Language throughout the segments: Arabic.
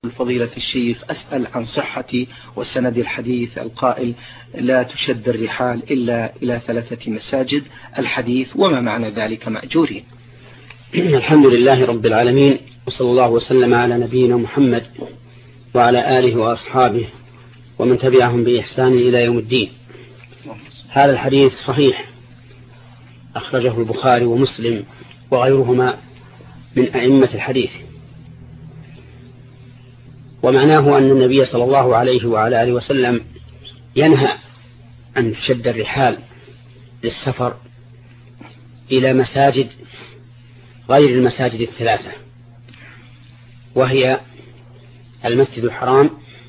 فضيلة الشيخ، أسأل عن صحة وسند الحديث القائل لا تشد الرحال إلا إلى 3 مساجد، الحديث وما معنى ذلك مأجورين. الحمد لله رب العالمين، وصلى الله وسلم على نبينا محمد وعلى آله وأصحابه ومن تبعهم بإحسان إلى يوم الدين. هذا الحديث صحيح، أخرجه البخاري ومسلم وغيرهما من أئمة الحديث، ومعناه أن النبي صلى الله عليه وعلى آله وسلم ينهى أن تشد الرحال للسفر إلى مساجد غير المساجد 3، وهي المسجد الحرام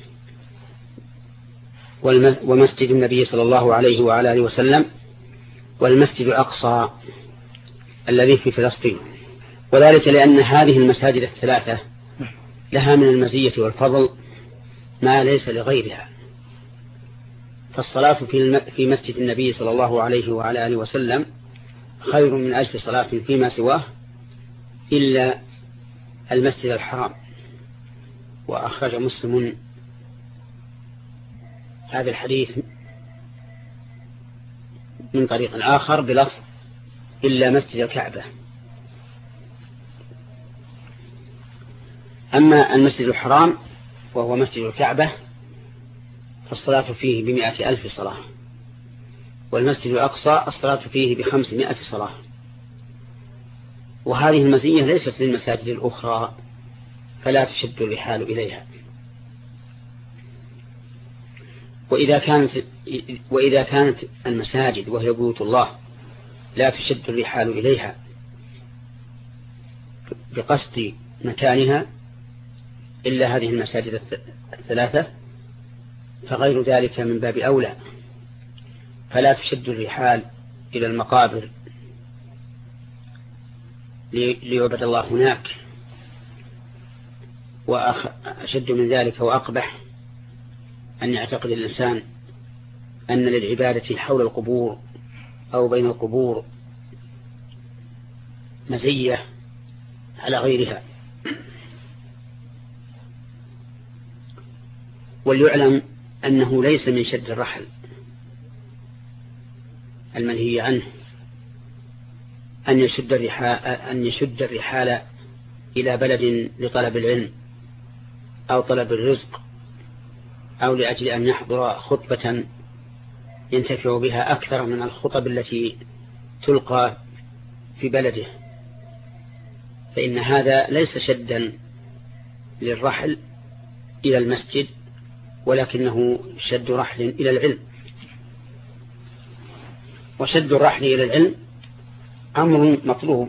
ومسجد النبي صلى الله عليه وعلى آله وسلم والمسجد الأقصى الذي في فلسطين، وذلك لأن هذه المساجد 3 لها من المزية والفضل ما ليس لغيرها. فالصلاة في مسجد النبي صلى الله عليه وعلى آله وسلم خير من 1000 صلاة فيما سواه إلا المسجد الحرام. وأخرج مسلم هذا الحديث من طريق آخر بلفظ إلا مسجد الكعبة. أما المسجد الحرام وهو مسجد الكعبة فالصلاة فيه ب100,000 صلاة، والمسجد الأقصى الصلاة فيه ب500 صلاة. وهذه المزية ليست للمساجد الأخرى، فلا تشد الرحال إليها. وإذا كانت المساجد وهي بيوت الله لا تشد الرحال إليها بقصد مكانها إلا هذه المساجد 3، فغير ذلك من باب أولى. فلا تشد الرحال إلى المقابر ليعبد الله هناك. وأشد من ذلك وأقبح أن يعتقد الإنسان أن للعبادة حول القبور أو بين القبور مزية على غيرها. وليعلم أنه ليس من شد الرحل المنهي عنه أن يشد الرحال إلى بلد لطلب العلم أو طلب الرزق أو لأجل أن يحضر خطبة ينتفع بها أكثر من الخطب التي تلقى في بلده، فإن هذا ليس شدا للرحل إلى المسجد، ولكنه شد رحل إلى العلم. وشد الرحل إلى العلم أمر مطلوب،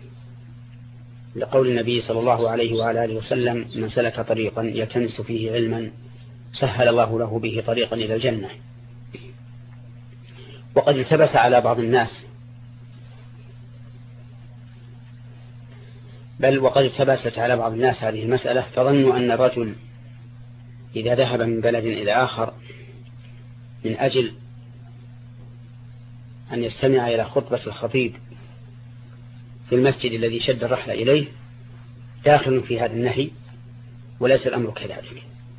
لقول النبي صلى الله عليه وعلى آله وسلم: من سلك طريقا يلتمس فيه علما سهل الله له به طريقا إلى الجنة. وقد التبس على بعض الناس، وقد التبست على بعض الناس هذه المسألة، فظنوا أن الرجل إذا ذهب من بلد إلى آخر من أجل أن يستمع إلى خطبة الخطيب في المسجد الذي شد الرحل إليه داخل في هذا النهي، وليس الأمر كذلك،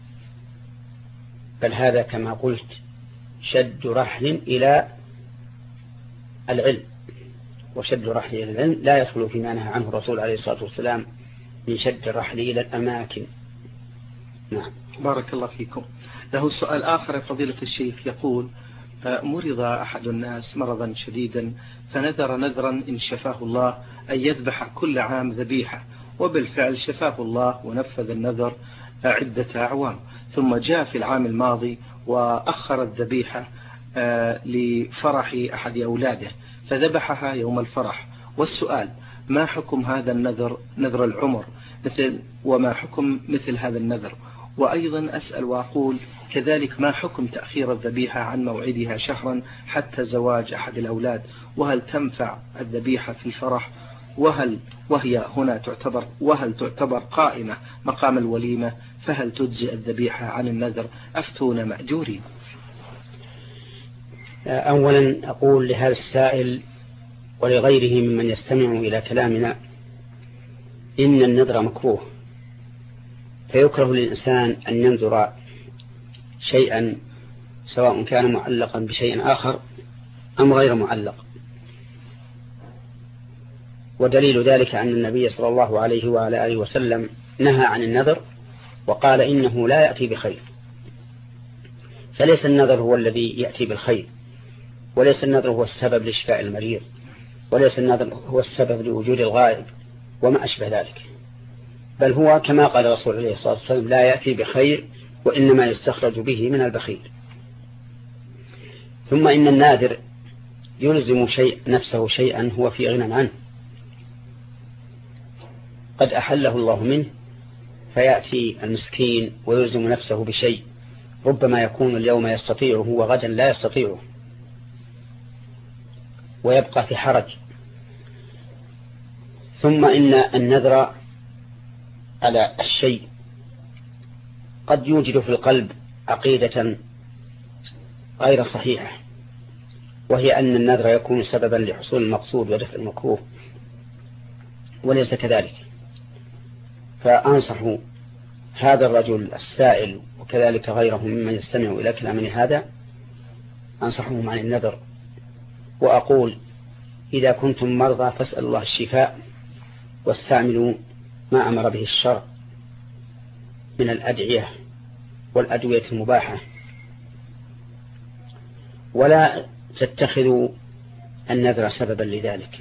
بل هذا كما قلت شد رحل إلى العلم. وشد رحل إلى العلم لا يدخل فيما نهى عنه الرسول عليه الصلاة والسلام من شد الرحل إلى الأماكن. نعم. بارك الله فيكم. له سؤال آخر فضيلة الشيخ، يقول: مرض أحد الناس مرضا شديدا فنذر نذرا إن شفاه الله أن يذبح كل عام ذبيحة، وبالفعل شفاه الله ونفذ النذر عدة أعوام، ثم جاء في العام الماضي وأخر الذبيحة لفرح أحد أولاده فذبحها يوم الفرح. والسؤال: ما حكم هذا النذر، نذر العمر وما حكم مثل هذا النذر؟ وأيضا أسأل وأقول كذلك: ما حكم تأخير الذبيحة عن موعدها شهرا حتى زواج أحد الأولاد؟ وهل تنفع الذبيحة في الفرح؟ وهل تعتبر قائمة مقام الوليمة؟ فهل تجزئ الذبيحة عن النذر؟ أفتونا مأجورين. أولا أقول لهذا السائل ولغيره ممن يستمع إلى كلامنا إن النذر مكروه، فيكره للإنسان أن ينذر شيئا سواء كان معلقا بشيء آخر أم غير معلق. ودليل ذلك أن النبي صلى الله عليه وعلى آله وسلم نهى عن النذر وقال إنه لا يأتي بخير. فليس النذر هو الذي يأتي بالخير، وليس النذر هو السبب لشفاء المريض، وليس النذر هو السبب لوجود الغائب وما أشبه ذلك، بل هو كما قال رسول الله صلى الله عليه وسلم لا يأتي بخير وإنما يستخرج به من البخيل. ثم إن الناذر يلزم نفسه شيئا هو في غنى عنه قد أحله الله منه، فيأتي المسكين ويلزم نفسه بشيء ربما يكون اليوم يستطيعه وغدا لا يستطيعه ويبقى في حرج. ثم إن النذر على الشيء قد يوجد في القلب عقيدة غير صحيحة، وهي أن النذر يكون سببا لحصول المقصود ودفع المكروه، وليس كذلك. فأنصح هذا الرجل السائل وكذلك غيره ممن يستمع إلى كلامنا هذا أنصحهم عن النذر، وأقول إذا كنتم مرضى فاسألوا الله الشفاء واستعملوا ما أمر به الشرع من الأدعية والأدوية المباحة، ولا تتخذوا النذر سببا لذلك.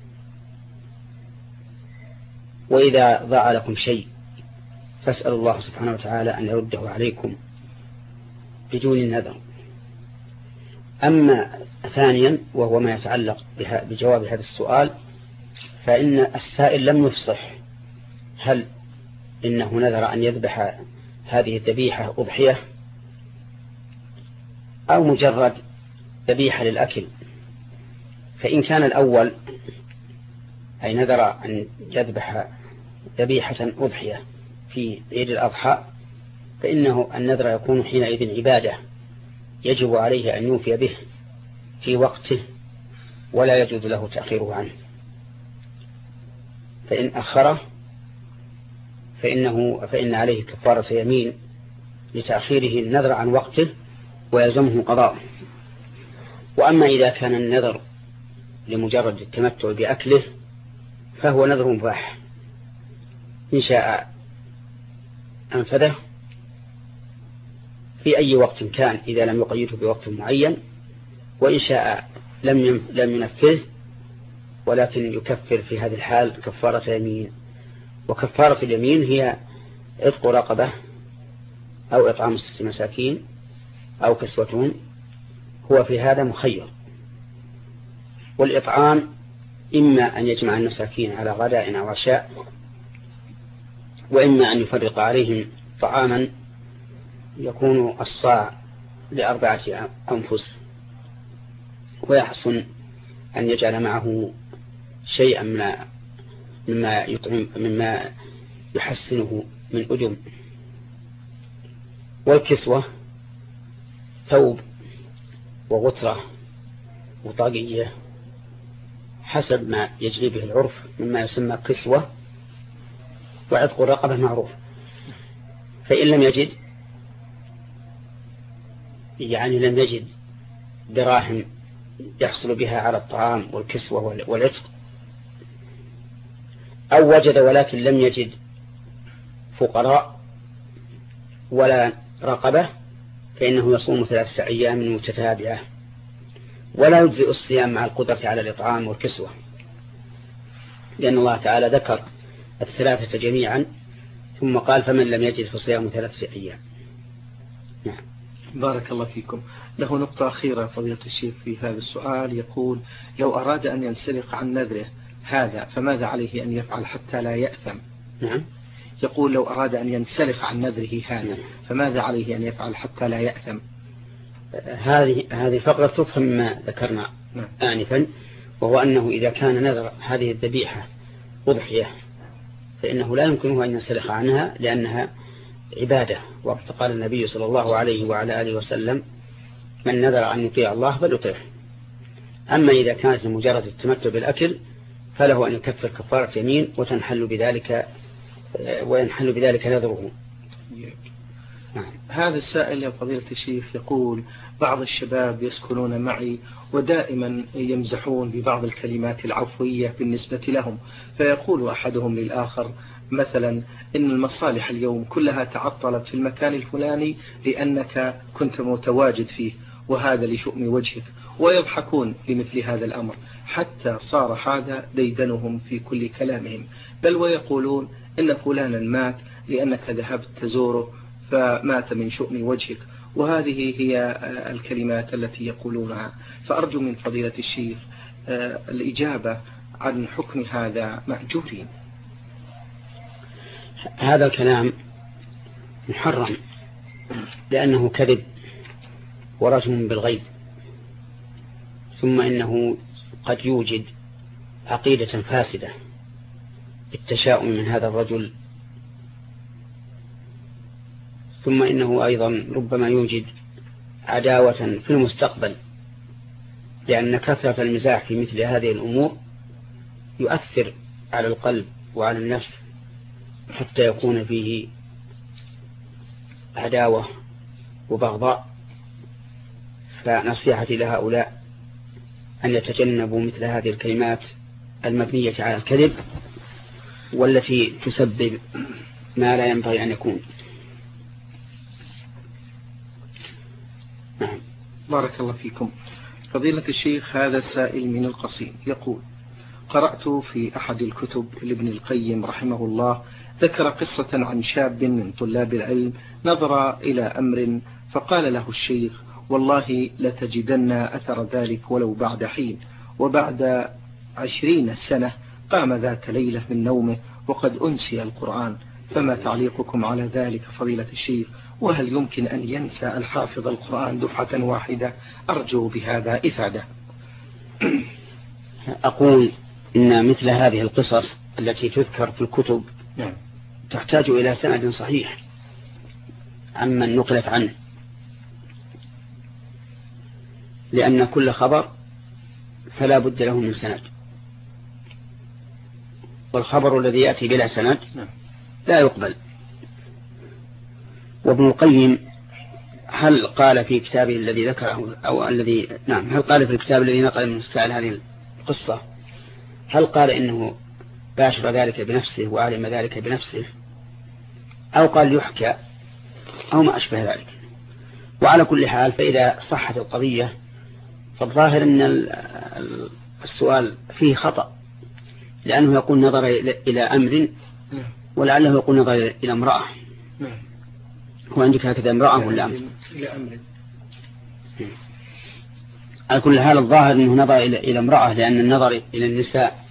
وإذا ضاع لكم شيء فاسألوا الله سبحانه وتعالى أن يرده عليكم بدون النذر. أما ثانيا وهو ما يتعلق بجواب هذا السؤال، فإن السائل لم يفصح هل إنه نذر أن يذبح هذه الذبيحة أضحية أو مجرد ذبيحة للأكل. فإن كان الأول أي نذر أن يذبح ذبيحة أضحية في عيد الأضحى، فإنه النذر يكون حينئذ عبادة يجب عليه أن يوفي به في وقته ولا يجوز له تأخيره عنه. فإن أخره فإن عليه كفارة يمين لتأخيره النذر عن وقته ويلزمه قضاء. وأما إذا كان النذر لمجرد التمتع بأكله فهو نذر مباح، إن شاء أنفذه في أي وقت كان إذا لم يقيده بوقت معين، وإن شاء لم ينفذه، ولكن يكفر في هذه الحال كفارة يمين. وكفارة اليمين هي عتق رقبة أو إطعام 6 مساكين أو كسوتهم، هو في هذا مخير. والإطعام إما أن يجمع المساكين على غداء أو عشاء، وإما أن يفرق عليهم طعاما يكون الصاع ل4 أنفس، ويحسن أن يجعل معه شيئا مما يحسنه من أدم. والكسوة ثوب وغترة وطاقية حسب ما يجري به العرف مما يسمى كسوة، وعتق الرقبة معروف. فإن لم يجد لم يجد دراهم يحصل بها على الطعام والكسوة والعتق، أو وجد ولكن لم يجد فقراء ولا رقبة، فإنه يصوم 3 أيام متتابعة، ولا يجزئ الصيام مع القدرة على الإطعام والكسوة، لأن الله تعالى ذكر 3 جميعا ثم قال فمن لم يجد فصيام 3 أيام. نعم. بارك الله فيكم. له نقطة أخيرة فضيلة الشيخ في هذا السؤال، يقول لو أراد أن ينسلخ عن نذره هذا فماذا عليه أن يفعل حتى لا يأثم؟ نعم. يقول لو أراد أن ينسلخ عن نذره هذا فماذا عليه أن يفعل حتى لا يأثم؟ هذه فقرة تفهم ما ذكرنا آنفا، وهو أنه إذا كان نذر هذه الذبيحة أضحية فإنه لا يمكنه أن ينسلخ عنها لأنها عبادة، وقد قال النبي صلى الله عليه وعلى آله وسلم من نذر أن يطيع الله فليطيعه. أما إذا كانت لمجرد التمتع بالأكل فله أن يكفر كفارة يمين وينحل بذلك نذره. هذا السائل يا فضيلة الشيخ يقول: بعض الشباب يسكنون معي ودائما يمزحون ببعض الكلمات العفوية بالنسبة لهم، فيقول أحدهم للآخر مثلا: إن المصالح اليوم كلها تعطلت في المكان الفلاني لأنك كنت متواجد فيه، وهذا لشؤم وجهك، ويضحكون لمثل هذا الأمر، حتى صار هذا ديدنهم في كل كلامهم، بل ويقولون إن فلانا مات لأنك ذهبت تزوره فمات من شؤم وجهك، وهذه هي الكلمات التي يقولونها. فأرجو من فضيلة الشيخ الإجابة عن حكم هذا مأجورين. هذا الكلام محرم لأنه كذب ورجم بالغيب، ثم إنه قد يوجد عقيدة فاسدة بالتشاؤم من هذا الرجل، ثم إنه أيضا ربما يوجد عداوة في المستقبل، لأن كثرة المزاح في مثل هذه الأمور يؤثر على القلب وعلى النفس حتى يكون فيه عداوة وبغضاء. فنصيحتي لهؤلاء أن يتجنبوا مثل هذه الكلمات المبنية على الكذب والتي تسبب ما لا ينبغي أن يكون. بارك الله فيكم. فضيلة الشيخ هذا سائل من القصيم يقول: قرأت في أحد الكتب لابن القيم رحمه الله ذكر قصة عن شاب من طلاب العلم نظر إلى أمر فقال له الشيخ: والله لتجدن أثر ذلك ولو بعد حين. وبعد 20 سنة قام ذات ليلة من نومه وقد أنسي القرآن، فما تعليقكم على ذلك فضيلة الشيخ؟ وهل يمكن أن ينسى الحافظ القرآن دفعة واحدة؟ أرجو بهذا إفادة. أقول إن مثل هذه القصص التي تذكر في الكتب تحتاج إلى سند صحيح عمن نقلت عنه، لأن كل خبر فلا بد له من سند، والخبر الذي يأتي بلا سند لا يقبل. وابن القيم هل قال في كتابه الذي ذكره أو الذي هل قال في الكتاب الذي نقل من السائل هذه القصة هل قال إنه باشر ذلك بنفسه وعلم ذلك بنفسه، أو قال يحكى أو ما أشبه ذلك؟ وعلى كل حال فإذا صحت القضية فالظاهر أن السؤال فيه خطأ، لأنه يقول نظر إلى أمر ولعله يقول نظر إلى امرأة. وعندك هكذا امرأة ولا أمر؟ إلى أمر. على كل حال الظاهر أنه نظر إلى امرأة، لأن النظر إلى النساء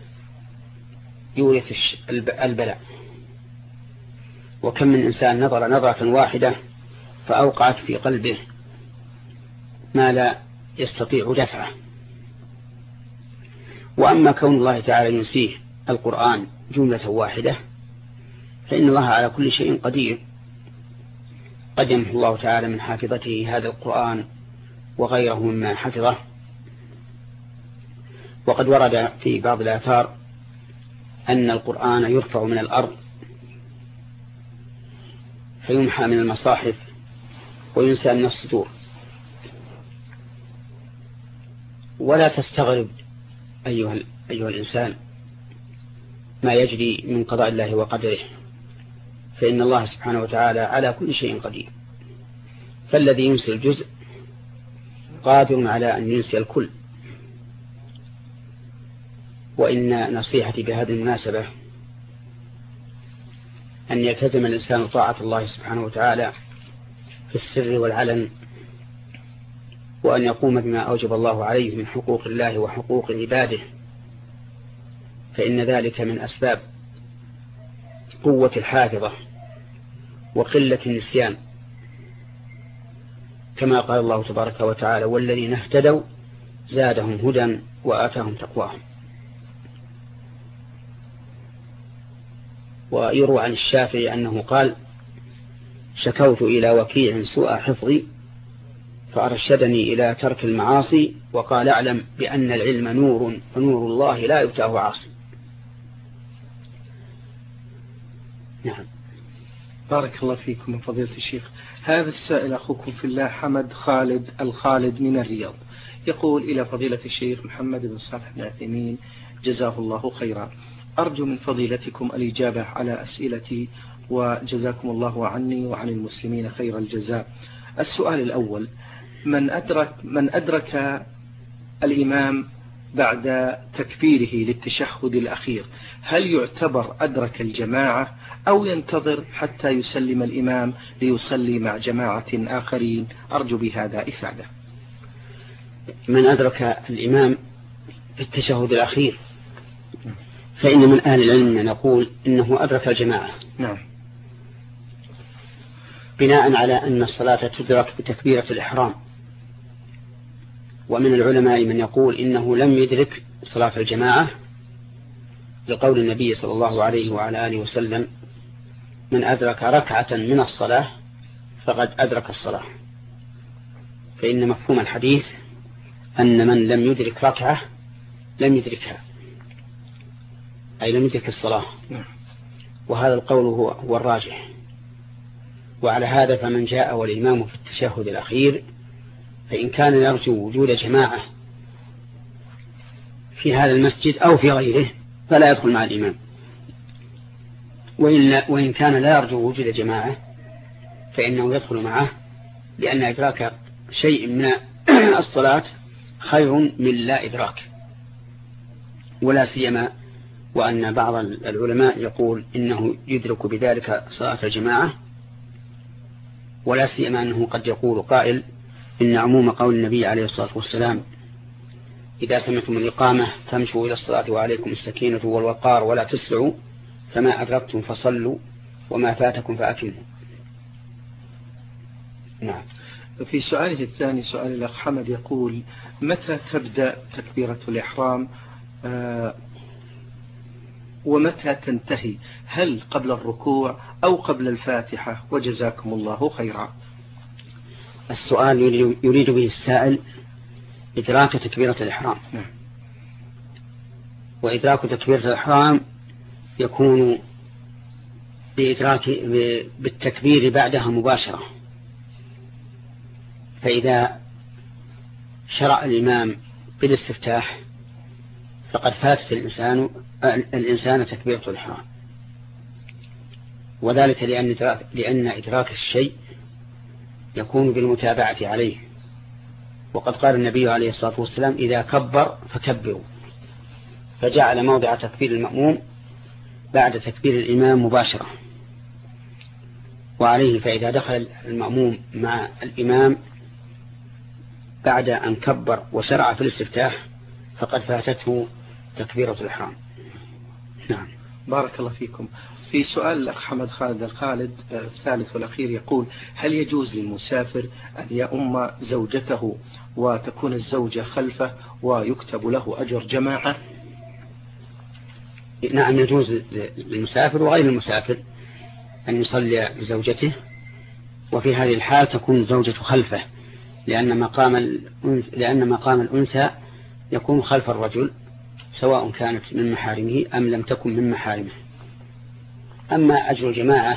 يورث البلاء. وكم من إنسان نظر نظرة واحدة فأوقعت في قلبه ما لا يستطيع دفعه. وأما كون الله تعالى ينسيه القرآن جملة واحدة فإن الله على كل شيء قدير، قد يمحو الله تعالى من حافظته هذا القرآن وغيره مما حفظه. وقد ورد في بعض الآثار أن القرآن يرفع من الأرض فيمحى من المصاحف وينسى من الصدور. ولا تستغرب أيها الإنسان ما يجري من قضاء الله وقدره، فإن الله سبحانه وتعالى على كل شيء قدير. فالذي ينسي الجزء قادر على أن ينسي الكل. وإن نصيحتي بهذه المناسبة أن يلتزم الإنسان طاعة الله سبحانه وتعالى في السر والعلن، وأن يقوم بما أوجب الله عليه من حقوق الله وحقوق عباده، فإن ذلك من أسباب قوة الحافظة وقلة النسيان، كما قال الله تبارك وتعالى: والذين اهتدوا زادهم هدى وآتاهم تقواهم. ويروى عن الشافعي أنه قال: شكوت إلى وكيع سوء حفظي فأرشدني إلى ترك المعاصي، وقال: اعلم بأن العلم نور ونور الله لا يؤتاه عاصي. نعم. بارك الله فيكم من فضيلة الشيخ. هذا السائل أخوكم في الله حمد خالد الخالد من الرياض يقول: إلى فضيلة الشيخ محمد بن صالح بن عثيمين جزاه الله خيرا، أرجو من فضيلتكم الإجابة على أسئلتي وجزاكم الله عني وعن المسلمين خير الجزاء. السؤال الأول: من أدرك الإمام بعد تكبيره للتشهد الأخير هل يعتبر أدرك الجماعة أو ينتظر حتى يسلم الإمام ليصلي مع جماعة آخرين؟ أرجو بهذا إفادة. من أدرك الإمام في التشهد الأخير فإن من أهل العلم من يقول إنه أدرك الجماعة. نعم. بناء على أن الصلاة تدرك بتكبيرة الإحرام. ومن العلماء من يقول إنه لم يدرك صلاة الجماعة لقول النبي صلى الله عليه وعلى آله وسلم: من أدرك ركعة من الصلاة فقد أدرك الصلاة. فإن مفهوم الحديث أن من لم يدرك ركعة لم يدركها، أي لم يدرك الصلاة. وهذا القول هو الراجح. وعلى هذا فمن جاء والإمام في التشهد الأخير فإن كان يرجو وجود جماعة في هذا المسجد أو في غيره فلا يدخل مع الإمام، وإن كان لا يرجو وجود جماعة فإنه يدخل معه، لأن إدراك شيء من الصلاة خير من لا إدراك. ولا سيما وأن بعض العلماء يقول إنه يدرك بذلك صلاة الجماعة، ولا سيما أنه قد يقول قائل إن عموم قول النبي عليه الصلاة والسلام: إذا سمعتم الإقامة فامشوا إلى الصلاة وعليكم السكينة والوقار ولا تسرعوا، فما أدركتم فصلوا وما فاتكم فأتموا. نعم. في سؤاله الثاني سؤال الأخ حمد يقول: متى تبدأ تكبيرة الإحرام ومتى تنتهي؟ هل قبل الركوع أو قبل الفاتحة؟ وجزاكم الله خيرا. السؤال يريد به السائل إدراك تكبيرة الإحرام. وإدراك تكبيرة الإحرام يكون بالتكبير بعدها مباشرة. فإذا شرع الإمام بالاستفتاح فقد فاتت الإنسان تكبيرة الإحرام، وذلك لأن إدراك الشيء يكون بالمتابعة عليه. وقد قال النبي عليه الصلاة والسلام: إذا كبر فكبروا، فجعل موضع تكبير المأموم بعد تكبير الإمام مباشرة. وعليه فإذا دخل المأموم مع الإمام بعد أن كبر وشرع في الاستفتاح فقد فاتته تكبيرة الإحرام. نعم. بارك الله فيكم. في سؤال الأخ حمد خالد الخالد الثالث والأخير يقول: هل يجوز للمسافر أن يؤم زوجته وتكون الزوجة خلفه ويكتب له أجر جماعة؟ نعم، يجوز للمسافر وغير المسافر أن يصلي بزوجته، وفي هذه الحال تكون الزوجة خلفه، لأن مقام الأنثى يكون خلف الرجل سواء كانت من محارمه أم لم تكن من محارمه. أما أجر الجماعة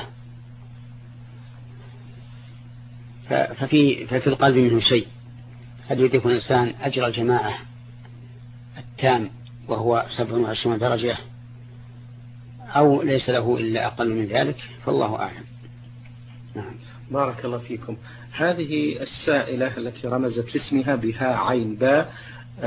ففي القلب منه شيء. هل يدرك الإنسان أجر الجماعة التام وهو 27 درجة أو ليس له إلا أقل من ذلك؟ فالله أعلم. نعم. بارك الله فيكم. هذه السائلة التي رمزت لاسمها بها عين باء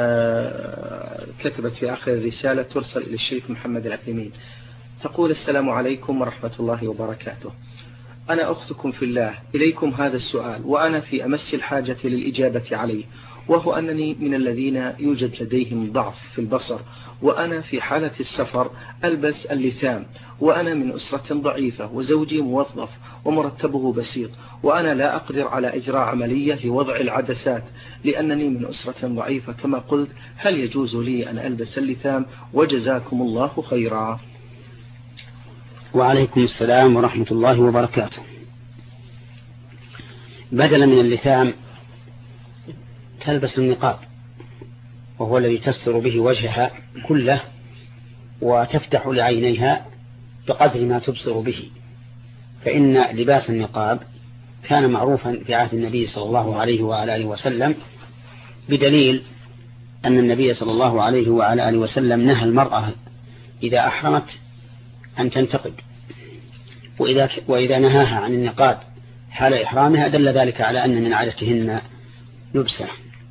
كتبت في آخر الرسالة ترسل إلى الشيخ محمد العثيمين، تقول: السلام عليكم ورحمة الله وبركاته. أنا أختكم في الله، إليكم هذا السؤال وأنا في أمس الحاجة للإجابة عليه، وهو أنني من الذين يوجد لديهم ضعف في البصر، وأنا في حالة السفر ألبس اللثام، وأنا من أسرة ضعيفة، وزوجي موظف ومرتبه بسيط، وأنا لا أقدر على إجراء عملية لوضع العدسات لأنني من أسرة ضعيفة كما قلت. هل يجوز لي أن ألبس اللثام؟ وجزاكم الله خيرا. وعليكم السلام ورحمة الله وبركاته. بدلا من اللثام تلبس النقاب، وهو الذي تستر به وجهها كله وتفتح لعينيها بقدر ما تبصر به، فإن لباس النقاب كان معروفا في عهد النبي صلى الله عليه وعلى آله وسلم، بدليل أن النبي صلى الله عليه وعلى آله وسلم نهى المرأة إذا أحرمت أن تنتقب، وإذا نهاها عن النقاب حال إحرامها دل ذلك على أن من عادتهن لبسه.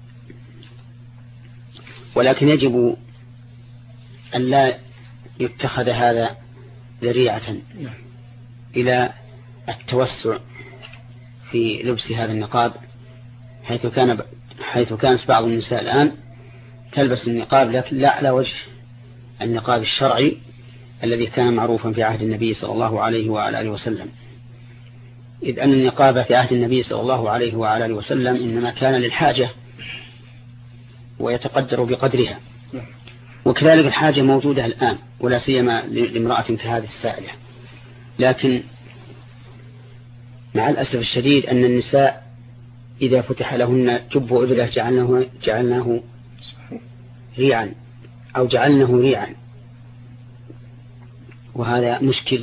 ولكن يجب أن لا يتخذ هذا ذريعة إلى التوسع في لبس هذا النقاب، حيث كانت بعض النساء الآن تلبس النقاب لكن لا على وجه النقاب الشرعي الذي كان معروفا في عهد النبي صلى الله عليه وعلى آله وسلم، إذ أن النقاب في عهد النبي صلى الله عليه وعلى آله وسلم إنما كان للحاجة ويتقدر بقدرها، وكذلك الحاجة موجودة الآن ولا سيما لامرأة كهذه السائلة. لكن مع الأسف الشديد أن النساء إذا فتح لهن جب وإبلة جعلناه ريعا أو جعلناه ريعا، وهذا مشكل.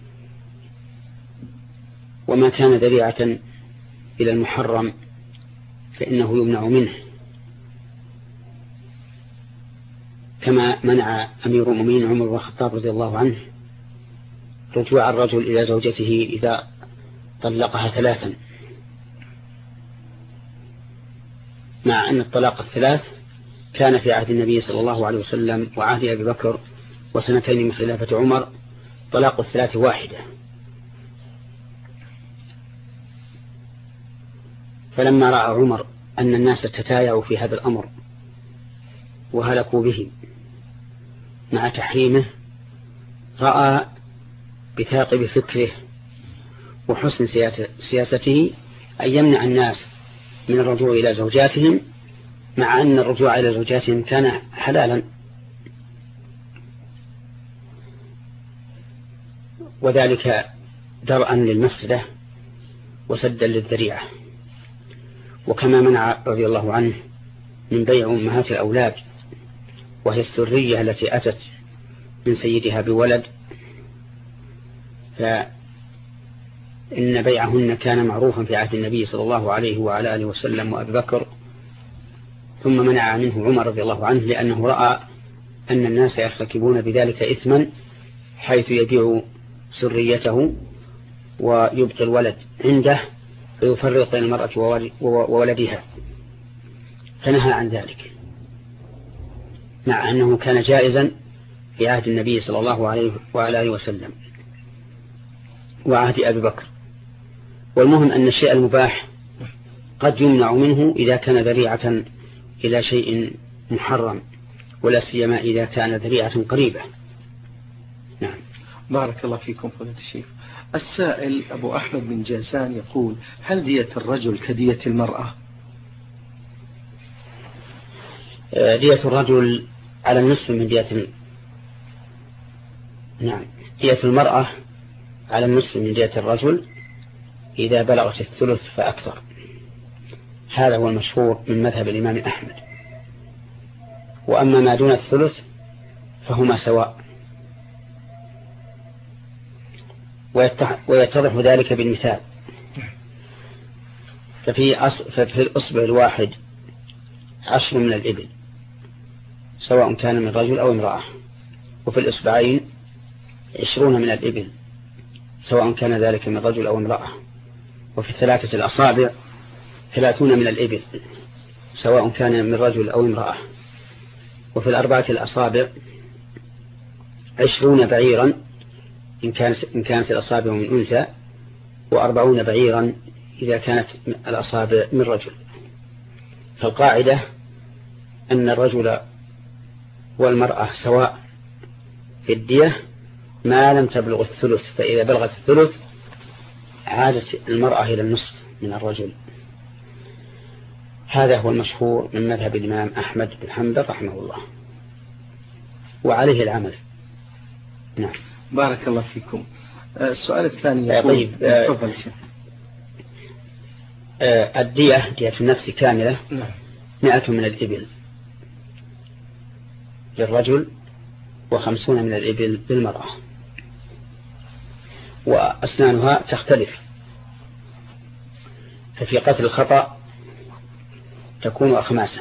وما كان ذريعة إلى المحرم فإنه يمنع منه، كما منع أمير المؤمنين عمر بن الخطاب رضي الله عنه رجوع الرجل إلى زوجته إذا طلقها 3، مع أن الطلاق 3 كان في عهد النبي صلى الله عليه وسلم وعهد أبي بكر وسنتين من خلافة عمر طلاق 3 واحدة. فلما رأى عمر أن الناس تتايعوا في هذا الأمر وهلكوا به مع تحريمه، رأى بثاقب فكره وحسن سياسته أن يمنع الناس من الرجوع إلى زوجاتهم، مع أن الرجوع إلى زوجاتهم كان حلالا، وذلك درءا للمفسدة وسدا للذريعة. وكما منع رضي الله عنه من بيع أمهات الأولاد وهي السرية التي أتت من سيدها بولد، فإن بيعهن كان معروفا في عهد النبي صلى الله عليه وعلى آله وسلم وأبي بكر، ثم منع منه عمر رضي الله عنه لأنه رأى أن الناس يرتكبون بذلك إثما، حيث يبيع سريته ويبقي الولد عنده فيفرق بين المرأة وولدها، فنهى عن ذلك، مع أنه كان جائزا في عهد النبي صلى الله عليه وعلى آله وسلم وعهد أبي بكر. والمهم أن الشيء المباح قد يمنع منه إذا كان ذريعة إلى شيء محرم، ولا سيما إذا كان ذريعة قريبة. نعم. بارك الله فيكم فضيلة الشيخ. السائل أبو أحمد من جازان يقول: هل دية الرجل كدية المرأة؟ دية الرجل على النصف من دية نعم، دية المرأة على النصف من دية الرجل إذا بلغت 1/3 فأكثر. هذا هو المشهور من مذهب الإمام أحمد. وأما ما دون 1/3 فهما سواء، ويتضح ذلك بالمثال. ففي الأصبع الواحد 10 من الإبل سواء كان من رجل أو امرأة، وفي الإصبعين 20 من الإبل سواء كان ذلك من رجل أو امرأة، وفي 3 الأصابع 30 من الإبل سواء كان من رجل أو امرأة، وفي 4 الأصابع 20 بعيرا إن كانت الأصابع من أنثى، و40 بعيرا إذا كانت الأصابع من رجل. فالقاعدة أن الرجل والمرأة سواء في الدية ما لم تبلغ 1/3، فإذا بلغت 1/3 عادت المرأة إلى النصف من الرجل. هذا هو المشهور من مذهب الإمام أحمد بن حنبل رحمه الله، وعليه العمل. نعم. بارك الله فيكم. السؤال الثاني. طيب. تفضل شيخ. الدية دية النفس كاملة 100 من الإبل للرجل و50 من الإبل للمرأة. وأسنانها تختلف. ففي قتل الخطأ تكون أخماسا: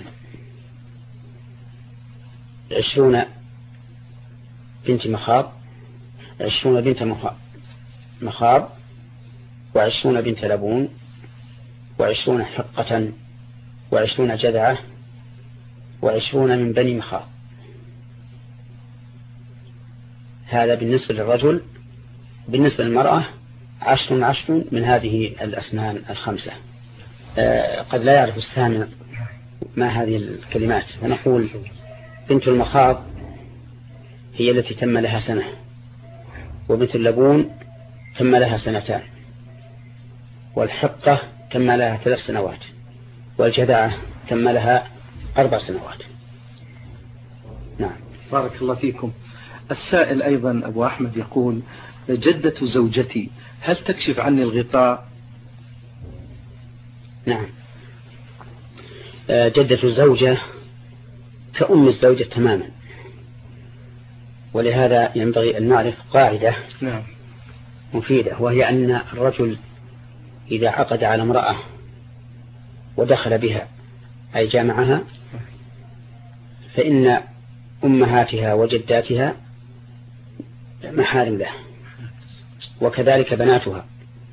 20 بنت مخاض، 20 بنت مخاض، 20 بنت لبون، 20 حقة، 20 جذعة، 20 من بني مخاض. هذا بالنسبة للرجل. بالنسبة للمرأة 10 من هذه الأسنان الخمسة. قد لا يعرف السامع ما هذه الكلمات، فنقول: بنت المخاض هي التي تم لها سنة، وبنت اللبون تم لها 2 سنين، والحقة تم لها 3 سنوات، والجذعة تم لها 4 سنوات. نعم. بارك الله فيكم. السائل أيضا أبو أحمد يقول: جدة زوجتي هل تكشف عني الغطاء؟ نعم. جدة الزوجة كأم الزوجة تماما، ولهذا ينبغي أن نعرف قاعدة مفيدة، وهي أن الرجل إذا عقد على امرأة ودخل بها أي جامعها، فإن أمهاتها وجداتها محارم له، وكذلك بناتها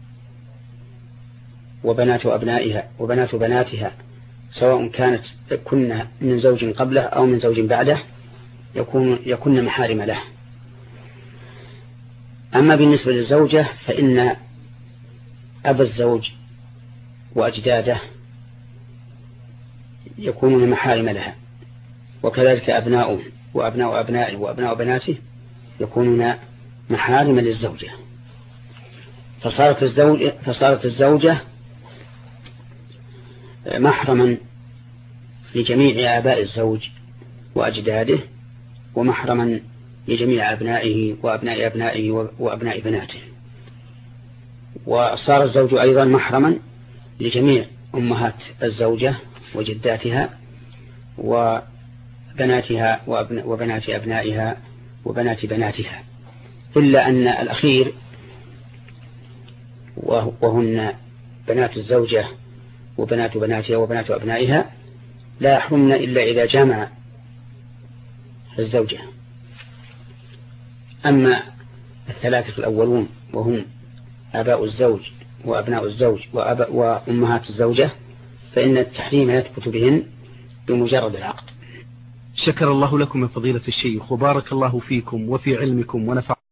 وبنات أبنائها وبنات بناتها، سواء كن من زوج قبله أو من زوج بعده، يكون محارم له. أما بالنسبة للزوجة فإن أبا الزوج وأجداده يكونون محارم لها، وكذلك أبناؤه وأبناء أبنائه وأبناء بناته يكونون محارم للزوجة. فصارت الزوجة محرما لجميع آباء الزوج وأجداده، ومحرما لجميع أبنائه وأبناء أبنائه وأبناء بناته. وصار الزوج أيضا محرما لجميع أمهات الزوجة وجداتها وبناتها وبنات أبنائها وبنات بناتها، إلا أن الأخير وهن بنات الزوجة وبنات بناتها وبنات أبنائها لا يحرمن إلا إذا جامع الزوجة. أما الثلاثة الأولون وهم آباء الزوج وأبناء الزوج وأمهات الزوجة فإن التحريم يثبت بهن بمجرد العقد. شكر الله لكم يا فضيلة الشيخ، وبارك الله فيكم وفي علمكم ونفع